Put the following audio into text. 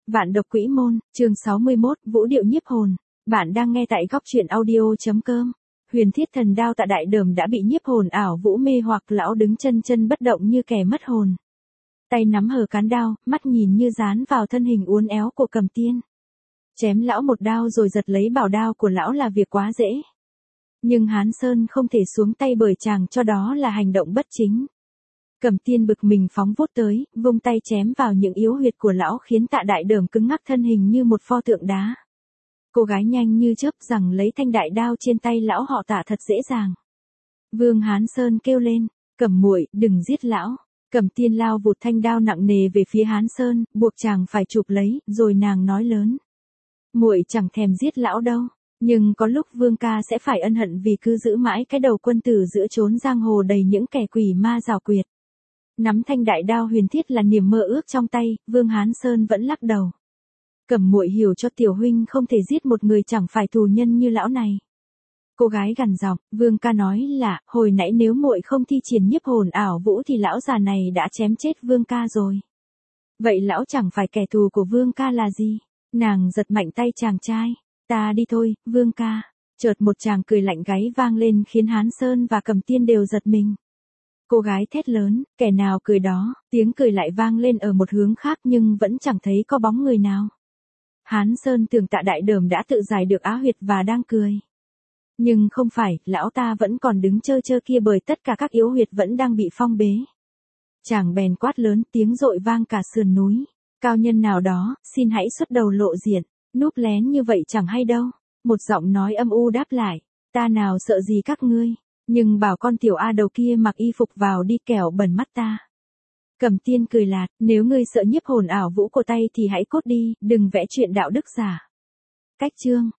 Vạn độc quỷ môn, chương 61, vũ điệu nhiếp hồn. Bạn đang nghe tại góc truyện audio.com. Huyền thiết thần đao Tạ Đại Đờm đã bị nhiếp hồn ảo vũ mê hoặc, lão đứng chân chân bất động như kẻ mất hồn. Tay nắm hờ cán đao, mắt nhìn như dán vào thân hình uốn éo của Cầm Tiên. Chém lão một đao rồi giật lấy bảo đao của lão là việc quá dễ. Nhưng Hán Sơn không thể xuống tay bởi chàng cho đó là hành động bất chính. Cầm Tiên bực mình phóng vút tới, vung tay chém vào những yếu huyệt của lão khiến Tạ Đại Đờm cứng ngắc thân hình như một pho tượng đá. Cô gái nhanh như chớp rằng lấy thanh đại đao trên tay lão họ Tạ thật dễ dàng. Vương Hán Sơn kêu lên, Cẩm muội, đừng giết lão. Cầm Tiên lao vụt thanh đao nặng nề về phía Hán Sơn, buộc chàng phải chụp lấy, rồi nàng nói lớn. Muội chẳng thèm giết lão đâu, nhưng có lúc Vương ca sẽ phải ân hận vì cứ giữ mãi cái đầu quân tử giữa chốn giang hồ đầy những kẻ quỷ ma giảo quyệt. Nắm thanh đại đao huyền thiết là niềm mơ ước trong tay, Vương Hán Sơn vẫn lắc đầu. Cẩm muội hiểu cho tiểu huynh không thể giết một người chẳng phải thù nhân như lão này. Cô gái gằn giọng, Vương ca nói là, hồi nãy nếu muội không thi triển nhiếp hồn ảo vũ thì lão già này đã chém chết Vương ca rồi. Vậy lão chẳng phải kẻ thù của Vương ca là gì? Nàng giật mạnh tay chàng trai, ta đi thôi, Vương ca. Chợt một chàng cười lạnh gáy vang lên khiến Hán Sơn và Cầm Tiên đều giật mình. Cô gái thét lớn, kẻ nào cười đó, tiếng cười lại vang lên ở một hướng khác nhưng vẫn chẳng thấy có bóng người nào. Hán Sơn tưởng Tạ Đại Đờm đã tự giải được á huyệt và đang cười. Nhưng không phải, lão ta vẫn còn đứng chơ chơ kia bởi tất cả các yếu huyệt vẫn đang bị phong bế. Chàng bèn quát lớn, tiếng dội vang cả sườn núi. Cao nhân nào đó, xin hãy xuất đầu lộ diện, núp lén như vậy chẳng hay đâu. Một giọng nói âm u đáp lại, ta nào sợ gì các ngươi. Nhưng bảo con tiểu A đầu kia mặc y phục vào đi kẻo bẩn mắt ta. Cầm Tiên cười lạt, nếu ngươi sợ nhiếp hồn ảo vũ của tay thì hãy cốt đi, đừng vẽ chuyện đạo đức giả. Cách chương.